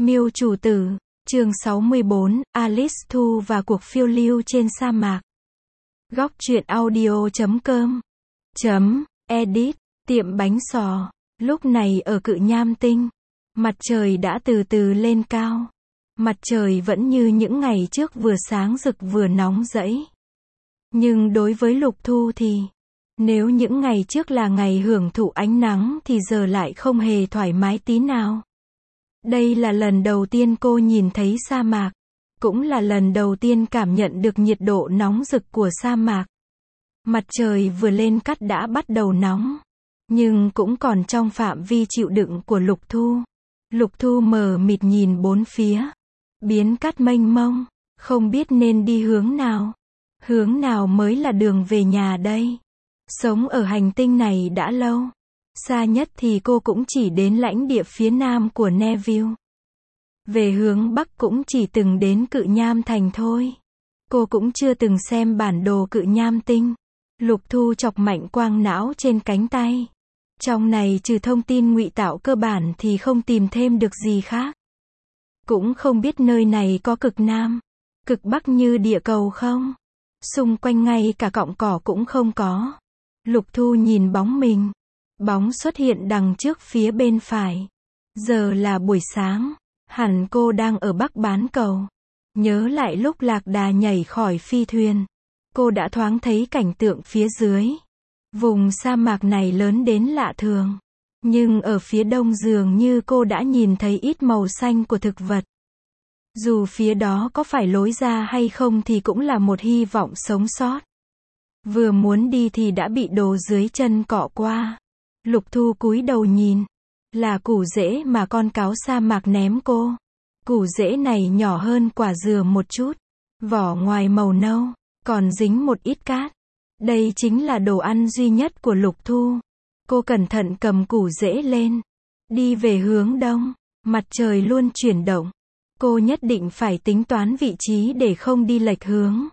Miêu chủ tử, chương 64, Alice Thu và cuộc phiêu lưu trên sa mạc. Góc truyện audio.com edit, tiệm bánh sò. Lúc này ở Cự Nham Tinh, mặt trời đã từ từ lên cao. Mặt trời vẫn như những ngày trước, vừa sáng rực vừa nóng rẫy. Nhưng đối với Lục Thu thì, nếu những ngày trước là ngày hưởng thụ ánh nắng thì giờ lại không hề thoải mái tí nào. Đây là lần đầu tiên cô nhìn thấy sa mạc, cũng là lần đầu tiên cảm nhận được nhiệt độ nóng rực của sa mạc. Mặt trời vừa lên cắt đã bắt đầu nóng, nhưng cũng còn trong phạm vi chịu đựng của Lục Thu. Lục Thu mờ mịt nhìn bốn phía, biển cát mênh mông, không biết nên đi hướng nào mới là đường về nhà đây. Sống ở hành tinh này đã lâu, xa nhất thì cô cũng chỉ đến lãnh địa phía nam của Neville. Về hướng bắc cũng chỉ từng đến Cự Nham Thành thôi. Cô cũng chưa từng xem bản đồ Cự Nham Tinh. Lục Thu chọc mạnh quang não trên cánh tay. Trong này trừ thông tin ngụy tạo cơ bản thì không tìm thêm được gì khác. Cũng không biết nơi này có cực nam, cực bắc như địa cầu không. Xung quanh ngay cả cọng cỏ cũng không có. Lục Thu nhìn bóng mình. Bóng xuất hiện đằng trước phía bên phải. Giờ là buổi sáng, hẳn cô đang ở Bắc Bán Cầu. Nhớ lại lúc Lạc Đà nhảy khỏi phi thuyền, cô đã thoáng thấy cảnh tượng phía dưới. Vùng sa mạc này lớn đến lạ thường, nhưng ở phía đông dường như cô đã nhìn thấy ít màu xanh của thực vật. Dù phía đó có phải lối ra hay không thì cũng là một hy vọng sống sót. Vừa muốn đi thì đã bị đồ dưới chân cọ qua. Lục Thu cúi đầu nhìn, là củ rễ mà con cáo sa mạc ném cô. Củ rễ này nhỏ hơn quả dừa một chút, vỏ ngoài màu nâu, còn dính một ít cát. Đây chính là đồ ăn duy nhất của Lục Thu. Cô cẩn thận cầm củ rễ lên, đi về hướng đông. Mặt trời luôn chuyển động, cô nhất định phải tính toán vị trí để không đi lệch hướng.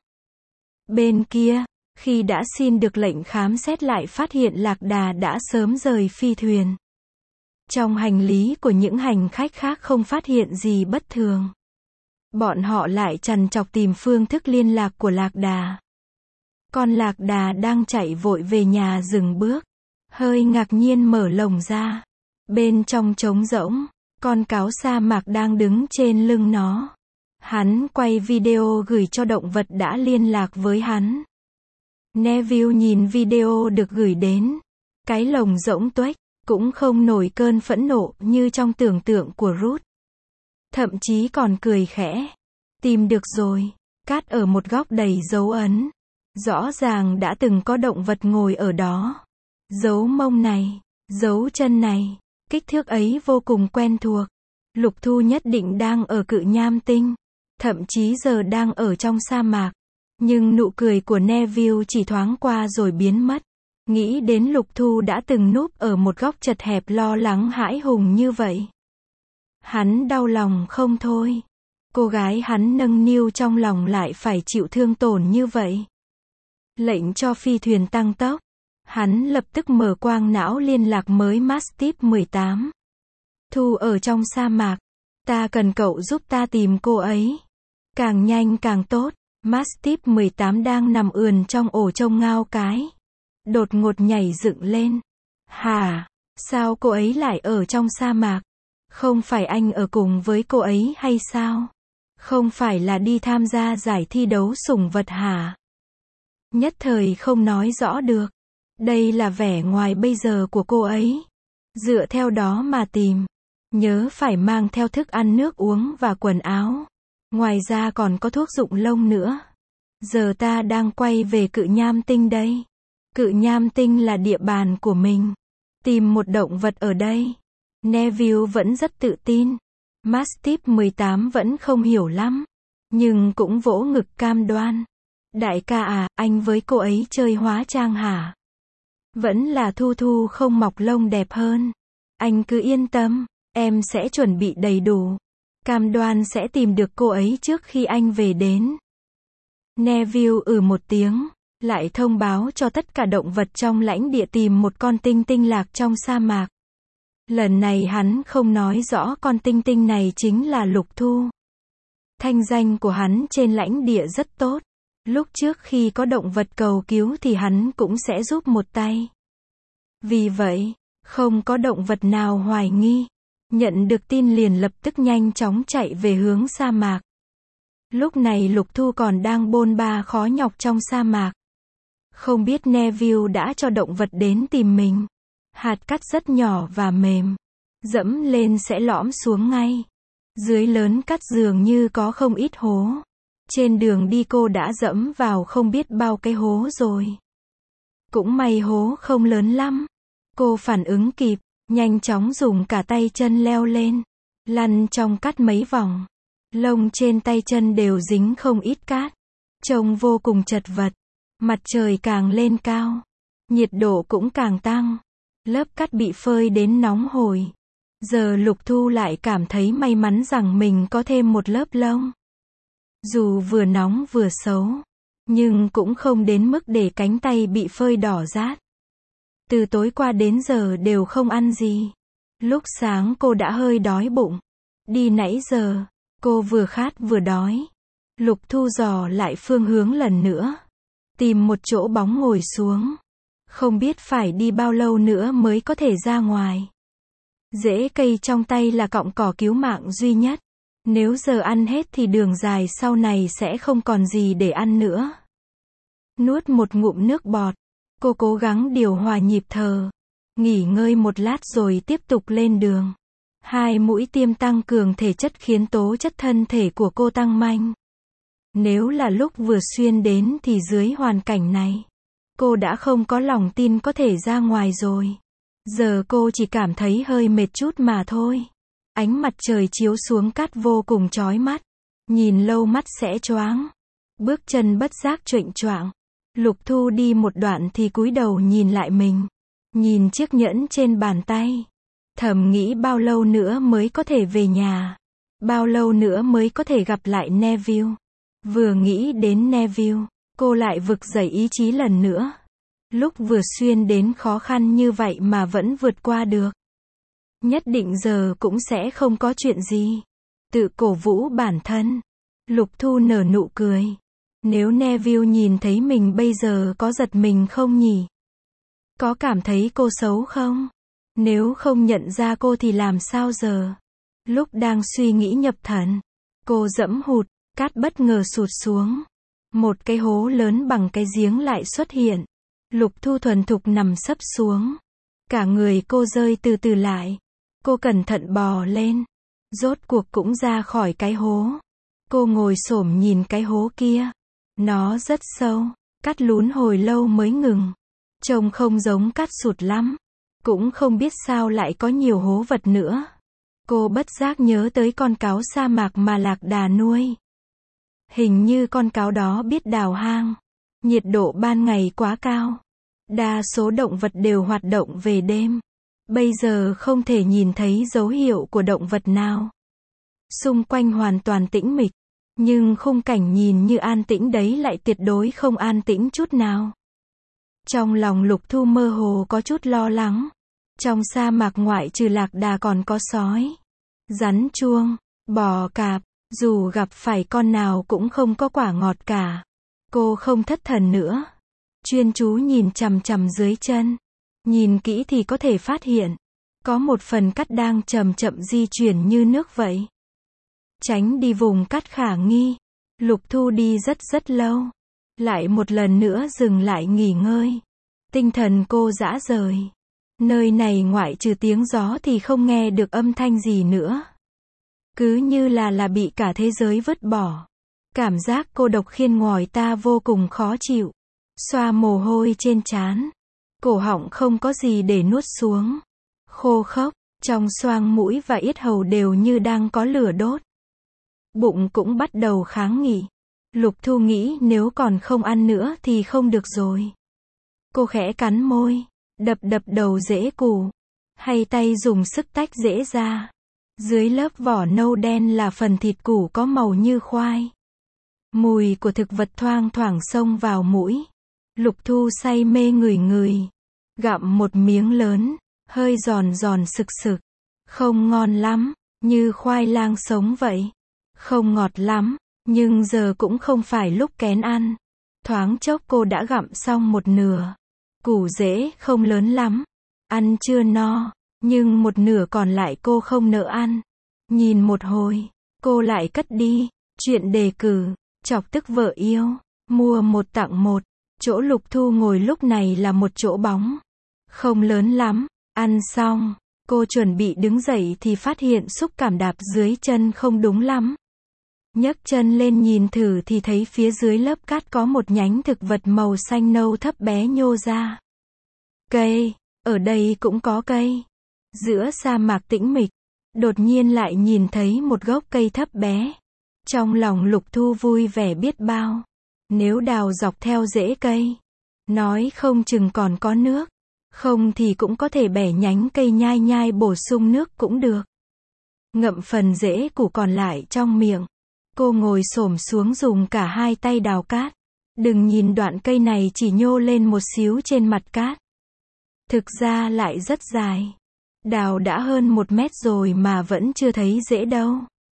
Bên kia, khi đã xin được lệnh khám xét lại phát hiện Lạc Đà đã sớm rời phi thuyền. Trong hành lý của những hành khách khác không phát hiện gì bất thường. Bọn họ lại trằn trọc tìm phương thức liên lạc của Lạc Đà. Con Lạc Đà đang chạy vội về nhà dừng bước, hơi ngạc nhiên mở lồng ra. Bên trong trống rỗng, con cáo sa mạc đang đứng trên lưng nó. Hắn quay video gửi cho động vật đã liên lạc với hắn. Neville nhìn video được gửi đến. Cái lồng rỗng tuếch, cũng không nổi cơn phẫn nộ như trong tưởng tượng của Ruth. Thậm chí còn cười khẽ. Tìm được rồi. Cát ở một góc đầy dấu ấn. Rõ ràng đã từng có động vật ngồi ở đó. Dấu mông này, dấu chân này, kích thước ấy vô cùng quen thuộc. Lục Thu nhất định đang ở Cự Nham Tinh. Thậm chí giờ đang ở trong sa mạc. Nhưng nụ cười của Neville chỉ thoáng qua rồi biến mất. Nghĩ đến Lục Thu đã từng núp ở một góc chật hẹp lo lắng hãi hùng như vậy. Hắn đau lòng không thôi. Cô gái hắn nâng niu trong lòng lại phải chịu thương tổn như vậy. Lệnh cho phi thuyền tăng tốc. Hắn lập tức mở quang não liên lạc mới Mastiff 18. Thu ở trong sa mạc. Ta cần cậu giúp ta tìm cô ấy. Càng nhanh càng tốt. Mastiff 18 đang nằm ườn trong ổ trông ngao cái. Đột ngột nhảy dựng lên. Hả? Sao cô ấy lại ở trong sa mạc? Không phải anh ở cùng với cô ấy hay sao? Không phải là đi tham gia giải thi đấu sủng vật hả? Nhất thời không nói rõ được. Đây là vẻ ngoài bây giờ của cô ấy. Dựa theo đó mà tìm. Nhớ phải mang theo thức ăn nước uống và quần áo. Ngoài ra còn có thuốc rụng lông nữa. Giờ ta đang quay về Cự Nham Tinh đây. Cự Nham Tinh là địa bàn của mình. Tìm một động vật ở đây. Neville vẫn rất tự tin. Mastiff 18 vẫn không hiểu lắm. Nhưng cũng vỗ ngực cam đoan. Đại ca à, anh với cô ấy chơi hóa trang hả? Vẫn là Thu Thu không mọc lông đẹp hơn. Anh cứ yên tâm, em sẽ chuẩn bị đầy đủ. Cam đoan sẽ tìm được cô ấy trước khi anh về đến. Neville một tiếng, lại thông báo cho tất cả động vật trong lãnh địa tìm một con tinh tinh lạc trong sa mạc. Lần này hắn không nói rõ con tinh tinh này chính là Lục Thu. Thanh danh của hắn trên lãnh địa rất tốt. Lúc trước khi có động vật cầu cứu thì hắn cũng sẽ giúp một tay. Vì vậy, không có động vật nào hoài nghi. Nhận được tin liền lập tức nhanh chóng chạy về hướng sa mạc. Lúc này Lục Thu còn đang bôn ba khó nhọc trong sa mạc. Không biết Neville đã cho động vật đến tìm mình. Hạt cát rất nhỏ và mềm. Dẫm lên sẽ lõm xuống ngay. Dưới lớn cát dường như có không ít hố. Trên đường đi cô đã dẫm vào không biết bao cái hố rồi. Cũng may hố không lớn lắm. Cô phản ứng kịp, nhanh chóng dùng cả tay chân leo lên. Lăn trong cát mấy vòng. Lông trên tay chân đều dính không ít cát. Trông vô cùng chật vật. Mặt trời càng lên cao. Nhiệt độ cũng càng tăng. Lớp cát bị phơi đến nóng hổi. Giờ Lục Thu lại cảm thấy may mắn rằng mình có thêm một lớp lông. Dù vừa nóng vừa xấu, nhưng cũng không đến mức để cánh tay bị phơi đỏ rát. Từ tối qua đến giờ đều không ăn gì. Lúc sáng cô đã hơi đói bụng. Đi nãy giờ, cô vừa khát vừa đói. Lục Thu dò lại phương hướng lần nữa. Tìm một chỗ bóng ngồi xuống. Không biết phải đi bao lâu nữa mới có thể ra ngoài. Rễ cây trong tay là cọng cỏ cứu mạng duy nhất. Nếu giờ ăn hết thì đường dài sau này sẽ không còn gì để ăn nữa. Nuốt một ngụm nước bọt. Cô cố gắng điều hòa nhịp thở. Nghỉ ngơi một lát rồi tiếp tục lên đường. 2 mũi tiêm tăng cường thể chất khiến tố chất thân thể của cô tăng mạnh. Nếu là lúc vừa xuyên đến thì dưới hoàn cảnh này, cô đã không có lòng tin có thể ra ngoài rồi. Giờ cô chỉ cảm thấy hơi mệt chút mà thôi. Ánh mặt trời chiếu xuống cát vô cùng chói mắt. Nhìn lâu mắt sẽ choáng. Bước chân bất giác chệch choạng. Lục Thu đi một đoạn thì cúi đầu nhìn lại mình. Nhìn chiếc nhẫn trên bàn tay. Thầm nghĩ bao lâu nữa mới có thể về nhà. Bao lâu nữa mới có thể gặp lại Neville. Vừa nghĩ đến Neville, cô lại vực dậy ý chí lần nữa. Lúc vừa xuyên đến khó khăn như vậy mà vẫn vượt qua được. Nhất định giờ cũng sẽ không có chuyện gì. Tự cổ vũ bản thân. Lục Thu nở nụ cười. Nếu Neville nhìn thấy mình bây giờ có giật mình không nhỉ? Có cảm thấy cô xấu không? Nếu không nhận ra cô thì làm sao giờ? Lúc đang suy nghĩ nhập thần, cô dẫm hụt, cát bất ngờ sụt xuống. Một cái hố lớn bằng cái giếng lại xuất hiện. Lục Thu thuần thục nằm sấp xuống. Cả người cô rơi từ từ lại. Cô cẩn thận bò lên. Rốt cuộc cũng ra khỏi cái hố. Cô ngồi xổm nhìn cái hố kia. Nó rất sâu. Cát lún hồi lâu mới ngừng. Trông không giống cát sụt lắm. Cũng không biết sao lại có nhiều hố vật nữa. Cô bất giác nhớ tới con cáo sa mạc mà Lạc Đà nuôi. Hình như con cáo đó biết đào hang. Nhiệt độ ban ngày quá cao. Đa số động vật đều hoạt động về đêm. Bây giờ không thể nhìn thấy dấu hiệu của động vật nào. Xung quanh hoàn toàn tĩnh mịch. Nhưng khung cảnh nhìn như an tĩnh đấy lại tuyệt đối không an tĩnh chút nào. Trong lòng Lục Thu mơ hồ có chút lo lắng. Trong sa mạc ngoại trừ lạc đà còn có sói, rắn chuông, bò cạp. Dù gặp phải con nào cũng không có quả ngọt cả. Cô không thất thần nữa. Chuyên chú nhìn chằm chằm dưới chân. Nhìn kỹ thì có thể phát hiện. Có một phần cát đang chậm chậm di chuyển như nước vậy. Tránh đi vùng cát khả nghi. Lục Thu đi rất lâu. Lại một lần nữa dừng lại nghỉ ngơi. Tinh thần cô rã rời. Nơi này ngoại trừ tiếng gió thì không nghe được âm thanh gì nữa. Cứ như là bị cả thế giới vứt bỏ. Cảm giác cô độc khiến ngòi ta vô cùng khó chịu. Xoa mồ hôi trên trán. Cổ họng không có gì để nuốt xuống. Khô khốc, trong xoang mũi và yết hầu đều như đang có lửa đốt. Bụng cũng bắt đầu kháng nghị. Lục Thu nghĩ nếu còn không ăn nữa thì không được rồi. Cô khẽ cắn môi, đập đầu rễ củ. Hay tay dùng sức tách rễ ra. Dưới lớp vỏ nâu đen là phần thịt củ có màu như khoai. Mùi của thực vật thoang thoảng xông vào mũi. Lục Thu say mê ngửi. Gặm một miếng lớn, hơi giòn giòn sực sực. Không ngon lắm, như khoai lang sống vậy. Không ngọt lắm, nhưng giờ cũng không phải lúc kén ăn. Thoáng chốc cô đã gặm xong một nửa. Củ rễ không lớn lắm, ăn chưa no, nhưng một nửa còn lại cô không nỡ ăn. Nhìn một hồi, cô lại cất đi. Chuyện đề cử, chọc tức vợ yêu, mua một tặng một. Chỗ Lục Thu ngồi lúc này là một chỗ bóng. Không lớn lắm, ăn xong, cô chuẩn bị đứng dậy thì phát hiện xúc cảm đạp dưới chân không đúng lắm. Nhấc chân lên nhìn thử thì thấy phía dưới lớp cát có một nhánh thực vật màu xanh nâu thấp bé nhô ra. Cây, ở đây cũng có cây. Giữa sa mạc tĩnh mịch, đột nhiên lại nhìn thấy một gốc cây thấp bé. Trong lòng Lục Thu vui vẻ biết bao. Nếu đào dọc theo rễ cây, nói không chừng còn có nước. Không thì cũng có thể bẻ nhánh cây nhai nhai bổ sung nước cũng được. Ngậm phần rễ củ còn lại trong miệng. Cô ngồi xổm xuống dùng cả hai tay đào cát. Đừng nhìn đoạn cây này chỉ nhô lên một xíu trên mặt cát. Thực ra lại rất dài. Đào đã hơn 1 mét rồi mà vẫn chưa thấy rễ đâu.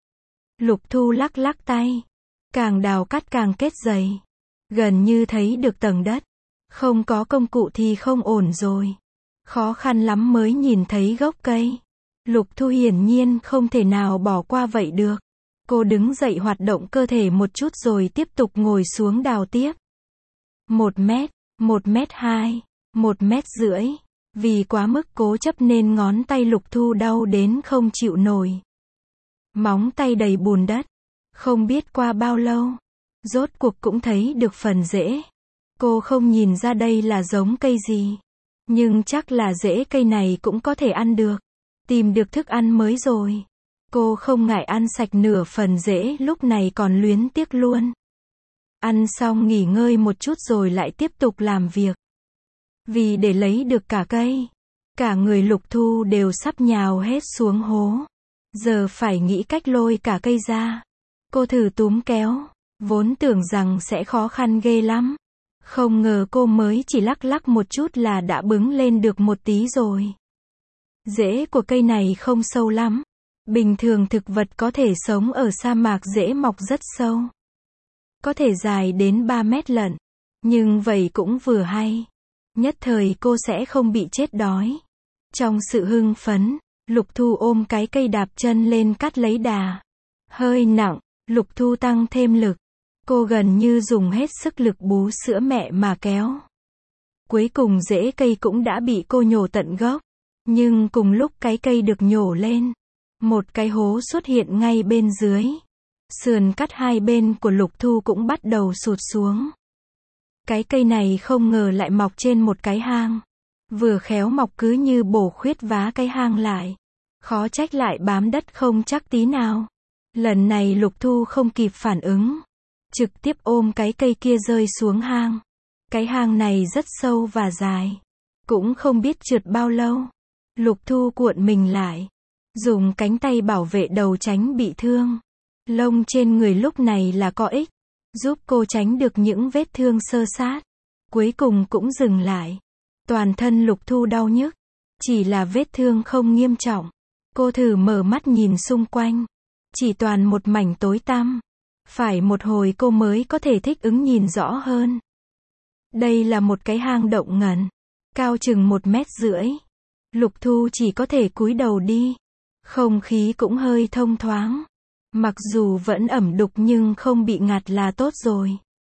Lục Thu lắc lắc tay. Càng đào cát càng kết dày. Gần như thấy được tầng đất. Không có công cụ thì không ổn rồi. Khó khăn lắm mới nhìn thấy gốc cây. Lục Thu hiển nhiên không thể nào bỏ qua vậy được. Cô đứng dậy hoạt động cơ thể một chút rồi tiếp tục ngồi xuống đào tiếp. 1 mét, 1m2, 1,5 mét. Vì quá mức cố chấp nên ngón tay Lục Thu đau đến không chịu nổi. Móng tay đầy bùn đất. Không biết qua bao lâu, rốt cuộc cũng thấy được phần rễ. Cô không nhìn ra đây là giống cây gì, nhưng chắc là rễ cây này cũng có thể ăn được. Tìm được thức ăn mới rồi. Cô không ngại ăn sạch nửa phần rễ lúc này còn luyến tiếc luôn. Ăn xong nghỉ ngơi một chút rồi lại tiếp tục làm việc. Vì để lấy được cả cây, cả người Lục Thu đều sắp nhào hết xuống hố. Giờ phải nghĩ cách lôi cả cây ra. Cô thử túm kéo, vốn tưởng rằng sẽ khó khăn ghê lắm. Không ngờ cô mới chỉ lắc lắc một chút là đã bứng lên được một tí rồi. Rễ của cây này không sâu lắm. Bình thường thực vật có thể sống ở sa mạc rễ mọc rất sâu. Có thể dài đến 3 mét lận. Nhưng vậy cũng vừa hay. Nhất thời cô sẽ không bị chết đói. Trong sự hưng phấn, Lục Thu ôm cái cây đạp chân lên cắt lấy đà. Hơi nặng, Lục Thu tăng thêm lực. Cô gần như dùng hết sức lực bú sữa mẹ mà kéo. Cuối cùng rễ cây cũng đã bị cô nhổ tận gốc. Nhưng cùng lúc cái cây được nhổ lên, một cái hố xuất hiện ngay bên dưới. Sườn cắt hai bên của Lục Thu cũng bắt đầu sụt xuống. Cái cây này không ngờ lại mọc trên một cái hang. Vừa khéo mọc cứ như bổ khuyết vá cái hang lại. Khó trách lại bám đất không chắc tí nào. Lần này Lục Thu không kịp phản ứng. Trực tiếp ôm cái cây kia rơi xuống hang. Cái hang này rất sâu và dài. Cũng không biết trượt bao lâu. Lục Thu cuộn mình lại. Dùng cánh tay bảo vệ đầu tránh bị thương. Lông trên người lúc này là có ích. Giúp cô tránh được những vết thương xơ sát. Cuối cùng cũng dừng lại. Toàn thân Lục Thu đau nhức. Chỉ là vết thương không nghiêm trọng. Cô thử mở mắt nhìn xung quanh. Chỉ toàn một mảnh tối tăm. Phải một hồi cô mới có thể thích ứng nhìn rõ hơn. Đây là một cái hang động ngầm. Cao chừng 1,5 mét. Lục Thu chỉ có thể cúi đầu đi. Không khí cũng hơi thông thoáng. Mặc dù vẫn ẩm đục nhưng không bị ngạt là tốt rồi.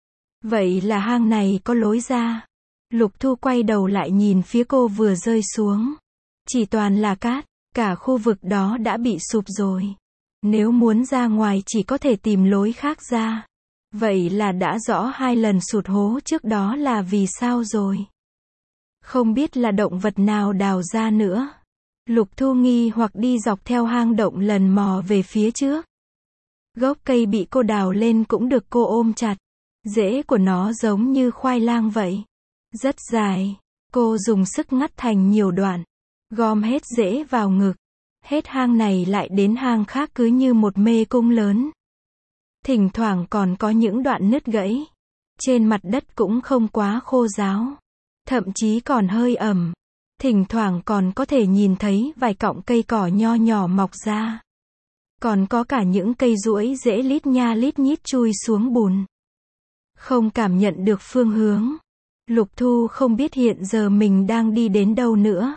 Vậy là hang này có lối ra. Lục Thu quay đầu lại nhìn phía cô vừa rơi xuống. Chỉ toàn là cát, cả khu vực đó đã bị sụp rồi. Nếu muốn ra ngoài chỉ có thể tìm lối khác ra. Vậy là đã rõ 2 lần sụt hố trước đó là vì sao rồi. Không biết là động vật nào đào ra nữa. Lục Thu nghi hoặc đi dọc theo hang động lần mò về phía trước. Gốc cây bị cô đào lên cũng được cô ôm chặt. Rễ của nó giống như khoai lang vậy. Rất dài. Cô dùng sức ngắt thành nhiều đoạn. Gom hết rễ vào ngực. Hết hang này lại đến hang khác cứ như một mê cung lớn. Thỉnh thoảng còn có những đoạn nứt gãy. Trên mặt đất cũng không quá khô ráo. Thậm chí còn hơi ẩm. Thỉnh thoảng còn có thể nhìn thấy vài cọng cây cỏ nho nhỏ mọc ra. Còn có cả những cây duỗi rễ lít nha lít nhít chui xuống bùn. Không cảm nhận được phương hướng. Lục Thu không biết hiện giờ mình đang đi đến đâu nữa.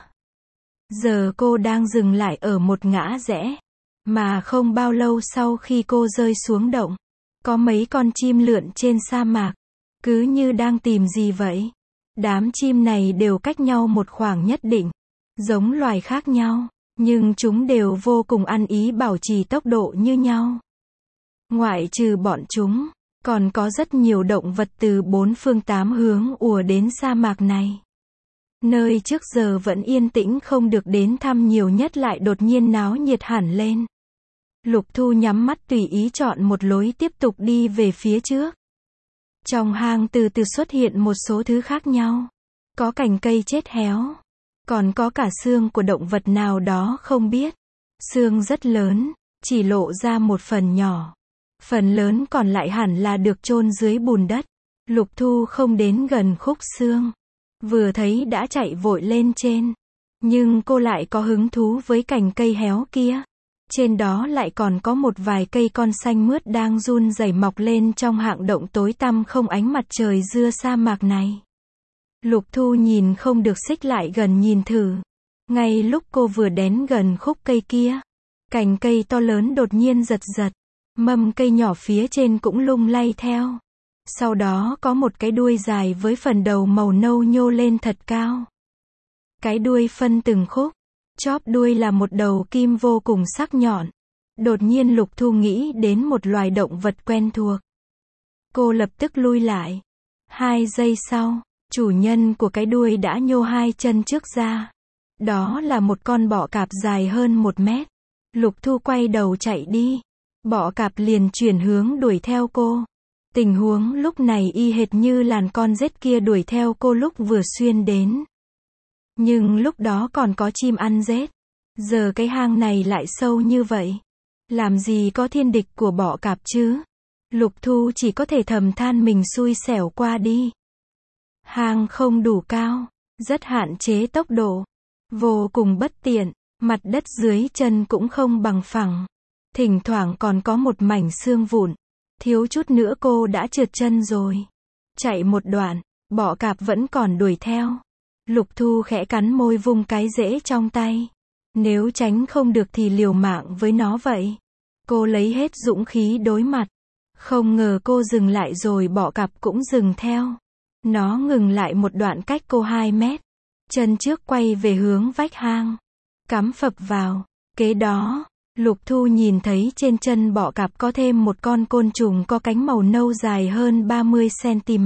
Giờ cô đang dừng lại ở một ngã rẽ. Mà không bao lâu sau khi cô rơi xuống động, có mấy con chim lượn trên sa mạc. Cứ như đang tìm gì vậy. Đám chim này đều cách nhau một khoảng nhất định. Giống loài khác nhau, nhưng chúng đều vô cùng ăn ý bảo trì tốc độ như nhau. Ngoại trừ bọn chúng, còn có rất nhiều động vật từ bốn phương tám hướng ùa đến sa mạc này. Nơi trước giờ vẫn yên tĩnh không được đến thăm nhiều nhất lại đột nhiên náo nhiệt hẳn lên. Lục Thu nhắm mắt tùy ý chọn một lối tiếp tục đi về phía trước. Trong hang từ từ xuất hiện một số thứ khác nhau. Có cành cây chết héo. Còn có cả xương của động vật nào đó không biết. Xương rất lớn, chỉ lộ ra một phần nhỏ. Phần lớn còn lại hẳn là được chôn dưới bùn đất. Lục Thu không đến gần khúc xương. Vừa thấy đã chạy vội lên trên. Nhưng cô lại có hứng thú với cành cây héo kia. Trên đó lại còn có một vài cây con xanh mướt đang run rẩy mọc lên trong hang động tối tăm không ánh mặt trời giữa sa mạc này. Lục Thu nhìn không được xích lại gần nhìn thử. Ngay lúc cô vừa đến gần khúc cây kia, cành cây to lớn đột nhiên giật giật. Mầm cây nhỏ phía trên cũng lung lay theo. Sau đó có một cái đuôi dài với phần đầu màu nâu nhô lên thật cao. Cái đuôi phân từng khúc. Chóp đuôi là một đầu kim vô cùng sắc nhọn. Đột nhiên Lục Thu nghĩ đến một loài động vật quen thuộc. Cô lập tức lui lại. 2 giây sau, chủ nhân của cái đuôi đã nhô 2 chân trước ra. Đó là một con bọ cạp dài hơn 1 mét. Lục Thu quay đầu chạy đi. Bọ cạp liền chuyển hướng đuổi theo cô. Tình huống lúc này y hệt như làn con rết kia đuổi theo cô lúc vừa xuyên đến. Nhưng lúc đó còn có chim ăn rết. Giờ cái hang này lại sâu như vậy. Làm gì có thiên địch của bọ cạp chứ? Lục Thu chỉ có thể thầm than mình xui xẻo qua đi. Hang không đủ cao, rất hạn chế tốc độ. Vô cùng bất tiện, mặt đất dưới chân cũng không bằng phẳng. Thỉnh thoảng còn có một mảnh xương vụn. Thiếu chút nữa cô đã trượt chân rồi. Chạy một đoạn, bọ cạp vẫn còn đuổi theo. Lục Thu khẽ cắn môi vung cái rễ trong tay. Nếu tránh không được thì liều mạng với nó vậy. Cô lấy hết dũng khí đối mặt. Không ngờ cô dừng lại rồi bọ cạp cũng dừng theo. Nó ngừng lại một đoạn cách cô 2 mét. Chân trước quay về hướng vách hang. Cắm phập vào. Kế đó, Lục Thu nhìn thấy trên chân bọ cạp có thêm một con côn trùng có cánh màu nâu dài hơn 30 cm.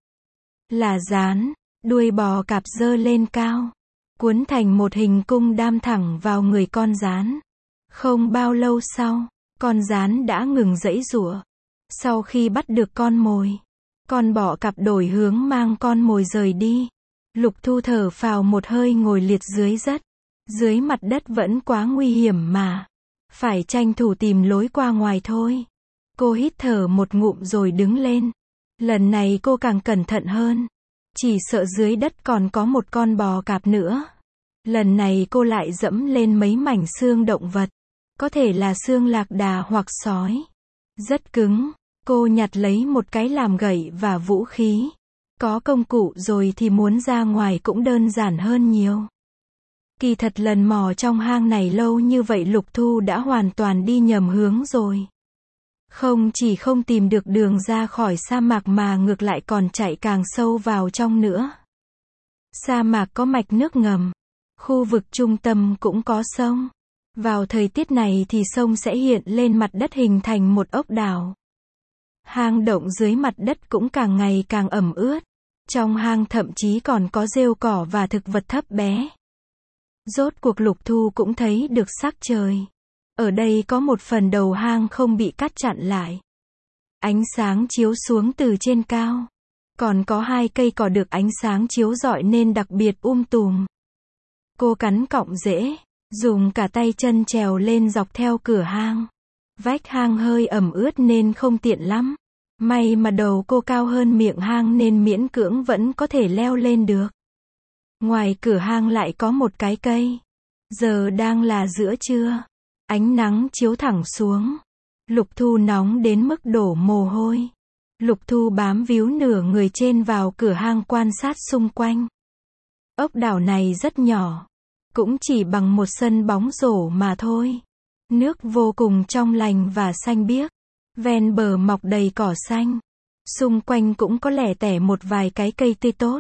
Là gián. Đuôi bò cạp giơ lên cao, cuốn thành một hình cung đam thẳng vào người con gián. Không bao lâu sau, con gián đã ngừng giãy giụa. Sau khi bắt được con mồi, con bọ cạp đổi hướng mang con mồi rời đi. Lục Thu thở phào một hơi ngồi liệt dưới đất. Dưới mặt đất vẫn quá nguy hiểm mà. Phải tranh thủ tìm lối qua ngoài thôi. Cô hít thở một ngụm rồi đứng lên. Lần này cô càng cẩn thận hơn. Chỉ sợ dưới đất còn có một con bò cạp nữa. Lần này cô lại dẫm lên mấy mảnh xương động vật. Có thể là xương lạc đà hoặc sói. Rất cứng. Cô nhặt lấy một cái làm gậy và vũ khí. Có công cụ rồi thì muốn ra ngoài cũng đơn giản hơn nhiều. Kỳ thật lần mò trong hang này lâu như vậy Lục Thu đã hoàn toàn đi nhầm hướng rồi. Không chỉ không tìm được đường ra khỏi sa mạc mà ngược lại còn chạy càng sâu vào trong nữa. Sa mạc có mạch nước ngầm. Khu vực trung tâm cũng có sông. Vào thời tiết này thì sông sẽ hiện lên mặt đất hình thành một ốc đảo. Hang động dưới mặt đất cũng càng ngày càng ẩm ướt. Trong hang thậm chí còn có rêu cỏ và thực vật thấp bé. Rốt cuộc Lục Thu cũng thấy được sắc trời. Ở đây có một phần đầu hang không bị cắt chặn lại. Ánh sáng chiếu xuống từ trên cao. Còn có 2 cây cỏ được ánh sáng chiếu rọi nên đặc biệt tùm. Cô cắn cọng rễ, dùng cả tay chân trèo lên dọc theo cửa hang. Vách hang hơi ẩm ướt nên không tiện lắm. May mà đầu cô cao hơn miệng hang nên miễn cưỡng vẫn có thể leo lên được. Ngoài cửa hang lại có một cái cây. Giờ đang là giữa trưa. Ánh nắng chiếu thẳng xuống. Lục Thu nóng đến mức đổ mồ hôi. Lục Thu bám víu nửa người trên vào cửa hang quan sát xung quanh. Ốc đảo này rất nhỏ. Cũng chỉ bằng một sân bóng rổ mà thôi. Nước vô cùng trong lành và xanh biếc. Ven bờ mọc đầy cỏ xanh. Xung quanh cũng có lẻ tẻ một vài cái cây tươi tốt.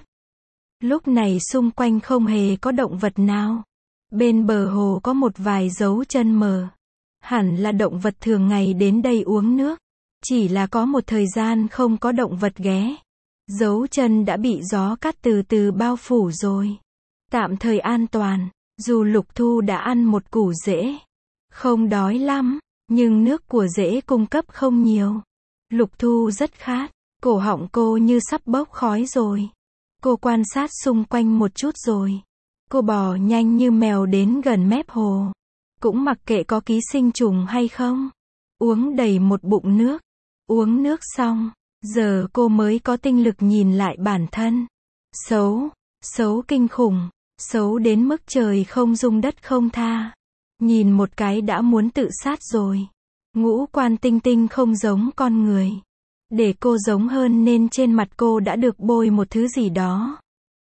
Lúc này xung quanh không hề có động vật nào. Bên bờ hồ có một vài dấu chân mờ. Hẳn là động vật thường ngày đến đây uống nước. Chỉ là có một thời gian không có động vật ghé. Dấu chân đã bị gió cát từ từ bao phủ rồi. Tạm thời an toàn. Dù Lục Thu đã ăn một củ rễ. Không đói lắm. Nhưng nước của rễ cung cấp không nhiều. Lục Thu rất khát. Cổ họng cô như sắp bốc khói rồi. Cô quan sát xung quanh một chút rồi. Cô bò nhanh như mèo đến gần mép hồ. Cũng mặc kệ có ký sinh trùng hay không. Uống đầy một bụng nước. Uống nước xong, giờ cô mới có tinh lực nhìn lại bản thân. Xấu, xấu kinh khủng, xấu đến mức trời không dung đất không tha. Nhìn một cái đã muốn tự sát rồi. Ngũ quan tinh tinh không giống con người. Để cô giống hơn nên trên mặt cô đã được bôi một thứ gì đó.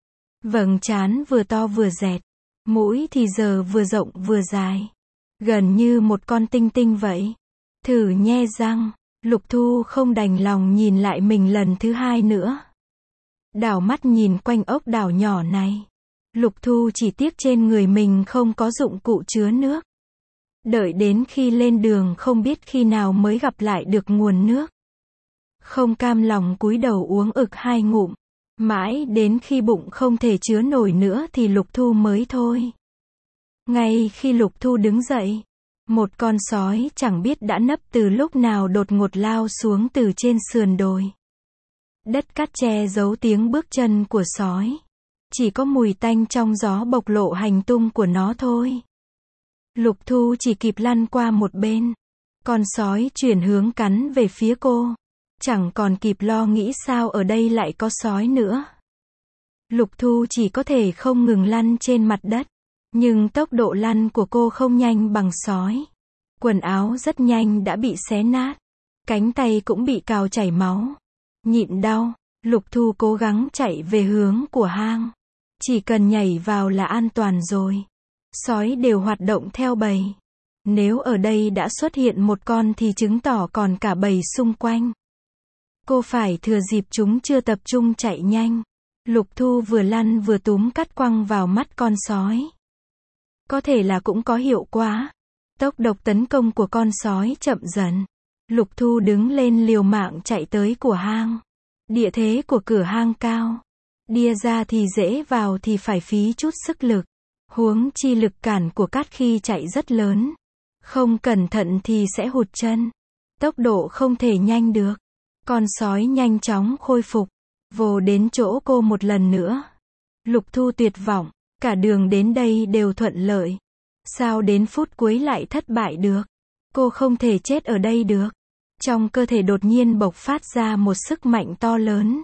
Vầng trán vừa to vừa dẹt. Mũi thì giờ vừa rộng vừa dài. Gần như một con tinh tinh vậy. Thử nhe răng. Lục Thu không đành lòng nhìn lại mình lần thứ hai nữa. Đảo mắt nhìn quanh ốc đảo nhỏ này. Lục Thu chỉ tiếc trên người mình không có dụng cụ chứa nước. Đợi đến khi lên đường không biết khi nào mới gặp lại được nguồn nước. Không cam lòng cúi đầu uống ực 2 ngụm. Mãi đến khi bụng không thể chứa nổi nữa thì Lục Thu mới thôi. Ngay khi Lục Thu đứng dậy, một con sói chẳng biết đã nấp từ lúc nào đột ngột lao xuống từ trên sườn đồi. Đất cát che giấu tiếng bước chân của sói. Chỉ có mùi tanh trong gió bộc lộ hành tung của nó thôi. Lục Thu chỉ kịp lăn qua một bên. Con sói chuyển hướng cắn về phía cô. Chẳng còn kịp lo nghĩ sao ở đây lại có sói nữa. Lục Thu chỉ có thể không ngừng lăn trên mặt đất. Nhưng tốc độ lăn của cô không nhanh bằng sói. Quần áo rất nhanh đã bị xé nát. Cánh tay cũng bị cào chảy máu. Nhịn đau, Lục Thu cố gắng chạy về hướng của hang. Chỉ cần nhảy vào là an toàn rồi. Sói đều hoạt động theo bầy. Nếu ở đây đã xuất hiện một con thì chứng tỏ còn cả bầy xung quanh. Cô phải thừa dịp chúng chưa tập trung chạy nhanh. Lục Thu vừa lăn vừa túm cát quăng vào mắt con sói. Có thể là cũng có hiệu quả. Tốc độ tấn công của con sói chậm dần. Lục Thu đứng lên liều mạng chạy tới của hang. Địa thế của cửa hang cao. Đi ra thì dễ, vào thì phải phí chút sức lực. Huống chi lực cản của cát khi chạy rất lớn. Không cẩn thận thì sẽ hụt chân. Tốc độ không thể nhanh được. Con sói nhanh chóng khôi phục. Vồ đến chỗ cô một lần nữa. Lục Thu tuyệt vọng. Cả đường đến đây đều thuận lợi. Sao đến phút cuối lại thất bại được? Cô không thể chết ở đây được. Trong cơ thể đột nhiên bộc phát ra một sức mạnh to lớn.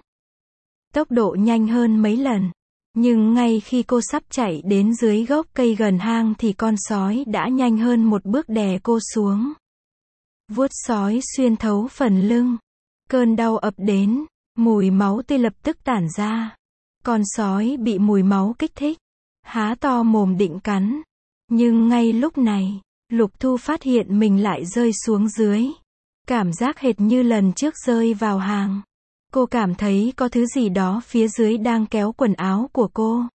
Tốc độ nhanh hơn mấy lần. Nhưng ngay khi cô sắp chạy đến dưới gốc cây gần hang thì con sói đã nhanh hơn một bước đè cô xuống. Vuốt sói xuyên thấu phần lưng. Cơn đau ập đến. Mùi máu tươi lập tức tản ra. Con sói bị mùi máu kích thích. Há to mồm định cắn. Nhưng ngay lúc này, Lục Thu phát hiện mình lại rơi xuống dưới. Cảm giác hệt như lần trước rơi vào hang. Cô cảm thấy có thứ gì đó phía dưới đang kéo quần áo của cô.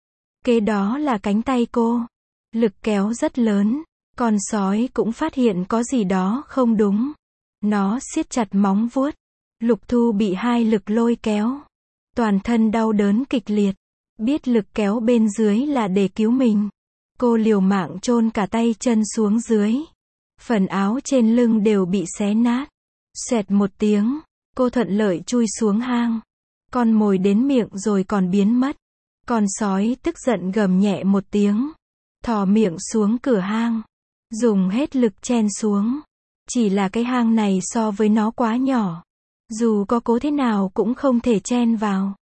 Kế đó là cánh tay cô. Lực kéo rất lớn. Con sói cũng phát hiện có gì đó không đúng. Nó siết chặt móng vuốt. Lục Thu bị hai lực lôi kéo. Toàn thân đau đớn kịch liệt. Biết lực kéo bên dưới là để cứu mình. Cô liều mạng chôn cả tay chân xuống dưới. Phần áo trên lưng đều bị xé nát. Xoẹt một tiếng, cô thuận lợi chui xuống hang. Con mồi đến miệng rồi còn biến mất. Con sói tức giận gầm nhẹ một tiếng. Thò miệng xuống cửa hang. Dùng hết lực chen xuống. Chỉ là cái hang này so với nó quá nhỏ. Dù có cố thế nào cũng không thể chen vào.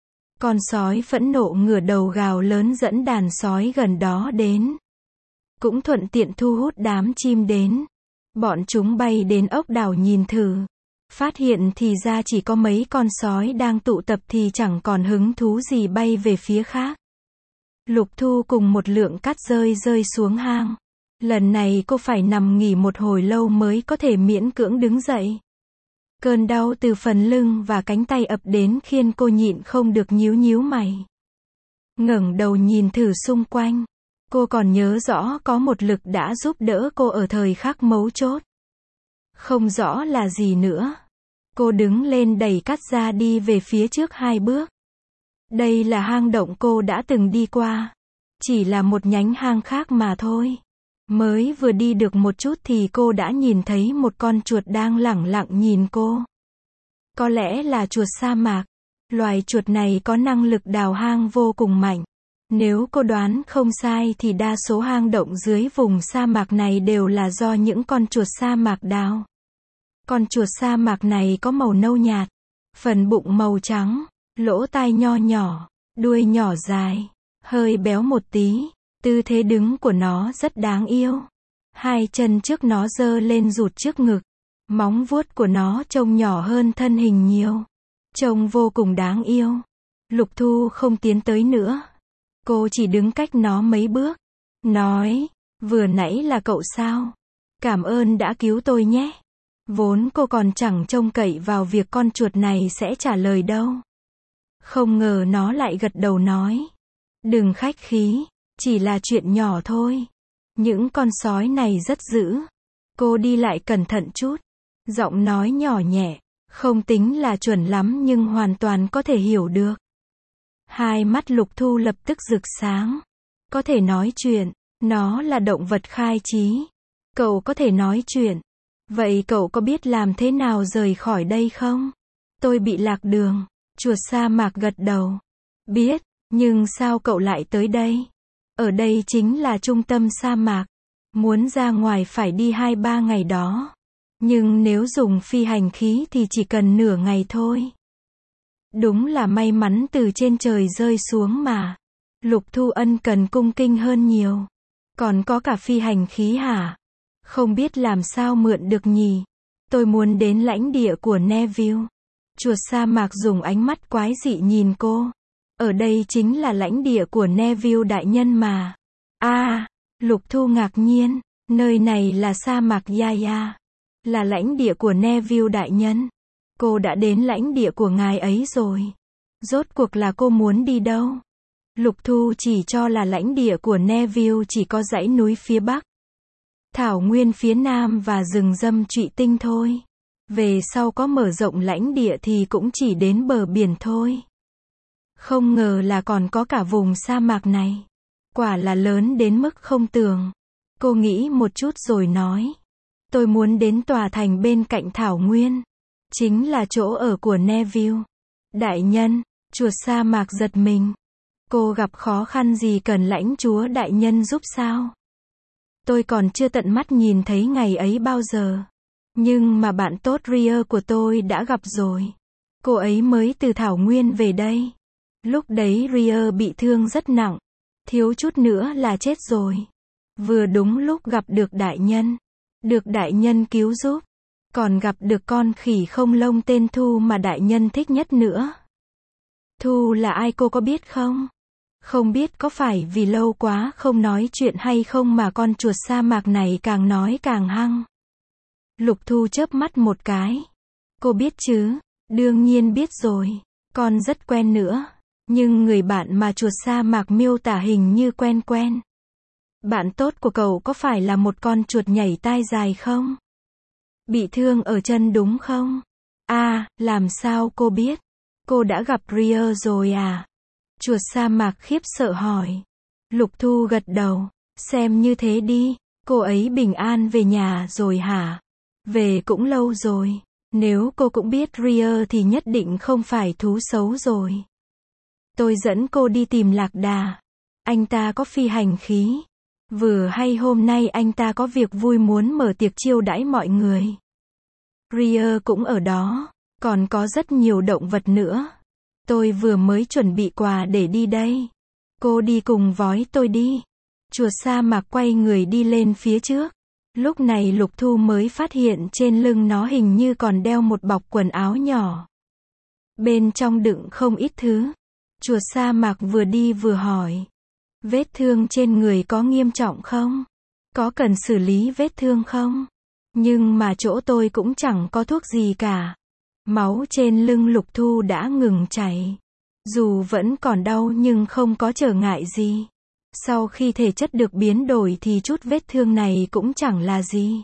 Con sói phẫn nộ ngửa đầu gào lớn dẫn đàn sói gần đó đến. Cũng thuận tiện thu hút đám chim đến. Bọn chúng bay đến ốc đảo nhìn thử. Phát hiện thì ra chỉ có mấy con sói đang tụ tập thì chẳng còn hứng thú gì bay về phía khác. Lục Thu cùng một lượng cát rơi xuống hang. Lần này cô phải nằm nghỉ một hồi lâu mới có thể miễn cưỡng đứng dậy. Cơn đau từ phần lưng và cánh tay ập đến khiến cô nhịn không được nhíu mày. Ngẩng đầu nhìn thử xung quanh. Cô còn nhớ rõ có một lực đã giúp đỡ cô ở thời khắc mấu chốt. Không rõ là gì nữa. Cô đứng lên đẩy cát ra đi về phía trước 2 bước. Đây là hang động cô đã từng đi qua. Chỉ là một nhánh hang khác mà thôi. Mới vừa đi được một chút thì cô đã nhìn thấy một con chuột đang lẳng lặng nhìn cô. Có lẽ là chuột sa mạc. Loài chuột này có năng lực đào hang vô cùng mạnh. Nếu cô đoán không sai thì đa số hang động dưới vùng sa mạc này đều là do những con chuột sa mạc đào. Con chuột sa mạc này có màu nâu nhạt, phần bụng màu trắng, lỗ tai nho nhỏ, đuôi nhỏ dài, hơi béo một tí. Tư thế đứng của nó rất đáng yêu. 2 chân trước nó giơ lên rụt trước ngực. Móng vuốt của nó trông nhỏ hơn thân hình nhiều. Trông vô cùng đáng yêu. Lục Thu không tiến tới nữa. Cô chỉ đứng cách nó mấy bước. Nói, vừa nãy là cậu sao? Cảm ơn đã cứu tôi nhé. Vốn cô còn chẳng trông cậy vào việc con chuột này sẽ trả lời đâu. Không ngờ nó lại gật đầu nói. Đừng khách khí. Chỉ là chuyện nhỏ thôi. Những con sói này rất dữ. Cô đi lại cẩn thận chút. Giọng nói nhỏ nhẹ. Không tính là chuẩn lắm nhưng hoàn toàn có thể hiểu được. 2 mắt Lục Thu lập tức rực sáng. Có thể nói chuyện. Nó là động vật khai trí. Cậu có thể nói chuyện. Vậy cậu có biết làm thế nào rời khỏi đây không? Tôi bị lạc đường. Chuột sa mạc gật đầu. Biết, nhưng sao cậu lại tới đây? Ở đây chính là trung tâm sa mạc. Muốn ra ngoài phải đi 2-3 ngày đó. Nhưng nếu dùng phi hành khí thì chỉ cần nửa ngày thôi. Đúng là may mắn từ trên trời rơi xuống mà. Lục Thu ân cần cung kinh hơn nhiều. Còn có cả phi hành khí hả? Không biết làm sao mượn được nhỉ? Tôi muốn đến lãnh địa của Neville. Chuột sa mạc dùng ánh mắt quái dị nhìn cô. Ở đây chính là lãnh địa của Neville đại nhân mà. Lục Thu ngạc nhiên. Nơi này là sa mạc Yaya. Là lãnh địa của Neville đại nhân. Cô đã đến lãnh địa của ngài ấy rồi. Rốt cuộc là cô muốn đi đâu? Lục Thu chỉ cho là lãnh địa của Neville chỉ có dãy núi phía bắc, thảo nguyên phía nam và rừng râm trụy tinh thôi. Về sau có mở rộng lãnh địa thì cũng chỉ đến bờ biển thôi. Không ngờ là còn có cả vùng sa mạc này. Quả là lớn đến mức không tưởng. Cô nghĩ một chút rồi nói. Tôi muốn đến tòa thành bên cạnh thảo nguyên. Chính là chỗ ở của Neville đại nhân. Chuột sa mạc giật mình. Cô gặp khó khăn gì cần lãnh chúa đại nhân giúp sao? Tôi còn chưa tận mắt nhìn thấy ngày ấy bao giờ. Nhưng mà bạn tốt Ria của tôi đã gặp rồi. Cô ấy mới từ thảo nguyên về đây. Lúc đấy Ria bị thương rất nặng. Thiếu chút nữa là chết rồi. Vừa đúng lúc gặp được đại nhân. Được đại nhân cứu giúp. Còn gặp được con khỉ không lông tên Thu mà đại nhân thích nhất nữa. Thu là ai cô có biết không? Không biết có phải vì lâu quá không nói chuyện hay không mà con chuột sa mạc này càng nói càng hăng. Lục Thu chớp mắt một cái. Cô biết chứ? Đương nhiên biết rồi. Con rất quen nữa. Nhưng người bạn mà chuột sa mạc miêu tả hình như quen. Bạn tốt của cậu có phải là một con chuột nhảy tai dài không? Bị thương ở chân đúng không? Làm sao cô biết? Cô đã gặp Ria rồi à? Chuột sa mạc khiếp sợ hỏi. Lục Thu gật đầu. Xem như thế đi. Cô ấy bình an về nhà rồi hả? Về cũng lâu rồi. Nếu cô cũng biết Ria thì nhất định không phải thú xấu rồi. Tôi dẫn cô đi tìm Lạc Đà. Anh ta có phi hành khí. Vừa hay hôm nay anh ta có việc vui muốn mở tiệc chiêu đãi mọi người. Ria cũng ở đó. Còn có rất nhiều động vật nữa. Tôi vừa mới chuẩn bị quà để đi đây. Cô đi cùng với tôi đi. Chuột sa mạc quay người đi lên phía trước. Lúc này Lục Thu mới phát hiện trên lưng nó hình như còn đeo một bọc quần áo nhỏ. Bên trong đựng không ít thứ. Chuột sa mạc vừa đi vừa hỏi. Vết thương trên người có nghiêm trọng không? Có cần xử lý vết thương không? Nhưng mà chỗ tôi cũng chẳng có thuốc gì cả. Máu trên lưng Lục Thu đã ngừng chảy. Dù vẫn còn đau nhưng không có trở ngại gì. Sau khi thể chất được biến đổi thì chút vết thương này cũng chẳng là gì.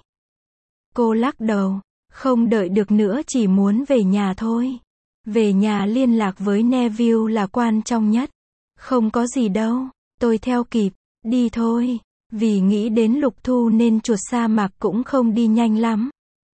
Cô lắc đầu. Không đợi được nữa, chỉ muốn về nhà thôi. Về nhà liên lạc với Neville là quan trọng nhất. Không có gì đâu. Tôi theo kịp. Đi thôi. Vì nghĩ đến Lục Thu nên chuột sa mạc cũng không đi nhanh lắm.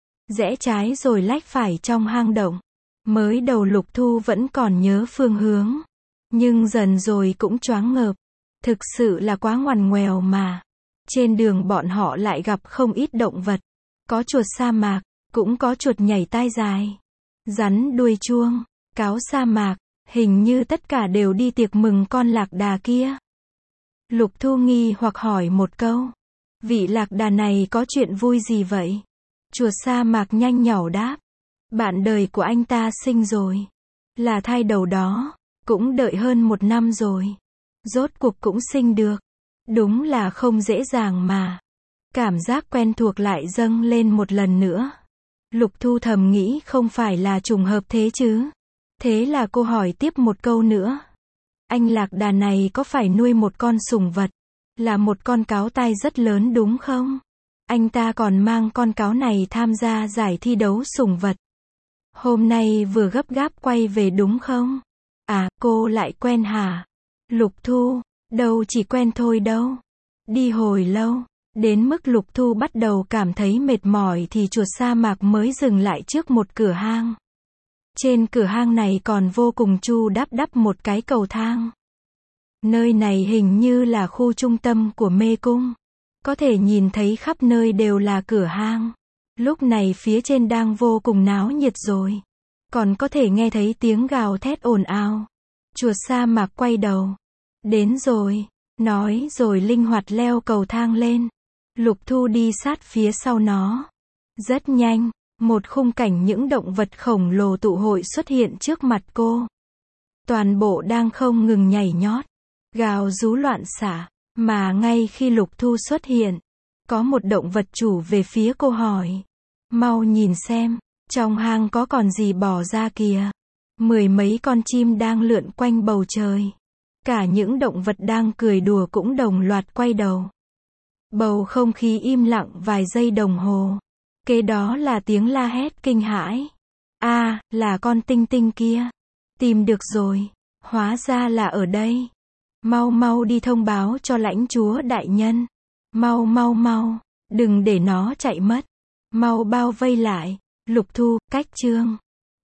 Rẽ trái rồi lách phải trong hang động. Mới đầu Lục Thu vẫn còn nhớ phương hướng. Nhưng dần rồi cũng choáng ngợp. Thực sự là quá ngoằn ngoèo mà. Trên đường bọn họ lại gặp không ít động vật. Có chuột sa mạc, cũng có chuột nhảy tai dài, rắn đuôi chuông, cáo sa mạc, hình như tất cả đều đi tiệc mừng con lạc đà kia. Lục Thu nghi hoặc hỏi một câu. Vị lạc đà này có chuyện vui gì vậy? Chuột sa mạc nhanh nhảu đáp. Bạn đời của anh ta sinh rồi. Là thai đầu đó. Cũng đợi hơn 1 năm rồi. Rốt cuộc cũng sinh được. Đúng là không dễ dàng mà. Cảm giác quen thuộc lại dâng lên một lần nữa. Lục Thu thầm nghĩ không phải là trùng hợp thế chứ. Thế là cô hỏi tiếp một câu nữa. Anh lạc đà này có phải nuôi một con sủng vật? Là một con cáo tai rất lớn đúng không? Anh ta còn mang con cáo này tham gia giải thi đấu sủng vật. Hôm nay vừa gấp gáp quay về đúng không? À, cô lại quen hả? Lục Thu, đâu chỉ quen thôi đâu. Đi hồi lâu, đến mức Lục Thu bắt đầu cảm thấy mệt mỏi thì chuột sa mạc mới dừng lại trước một cửa hang. Trên cửa hang này còn vô cùng chu đắp một cái cầu thang. Nơi này hình như là khu trung tâm của mê cung. Có thể nhìn thấy khắp nơi đều là cửa hang. Lúc này phía trên đang vô cùng náo nhiệt rồi. Còn có thể nghe thấy tiếng gào thét ồn ào. Chuột sa mạc quay đầu. Đến rồi, nói rồi linh hoạt leo cầu thang lên. Lục Thu đi sát phía sau nó. Rất nhanh, một khung cảnh những động vật khổng lồ tụ hội xuất hiện trước mặt cô. Toàn bộ đang không ngừng nhảy nhót, gào rú loạn xạ. Mà ngay khi Lục Thu xuất hiện, có một động vật chủ về phía cô hỏi. Mau nhìn xem, trong hang có con gì bò ra kìa. 10 mấy con chim đang lượn quanh bầu trời. Cả những động vật đang cười đùa cũng đồng loạt quay đầu. Bầu không khí im lặng vài giây đồng hồ. Kế đó là tiếng la hét kinh hãi. À, là con tinh tinh kia. Tìm được rồi. Hóa ra là ở đây. Mau mau đi thông báo cho lãnh chúa đại nhân. Mau mau mau. Đừng để nó chạy mất. Mau bao vây lại. Lục Thu, cách chương.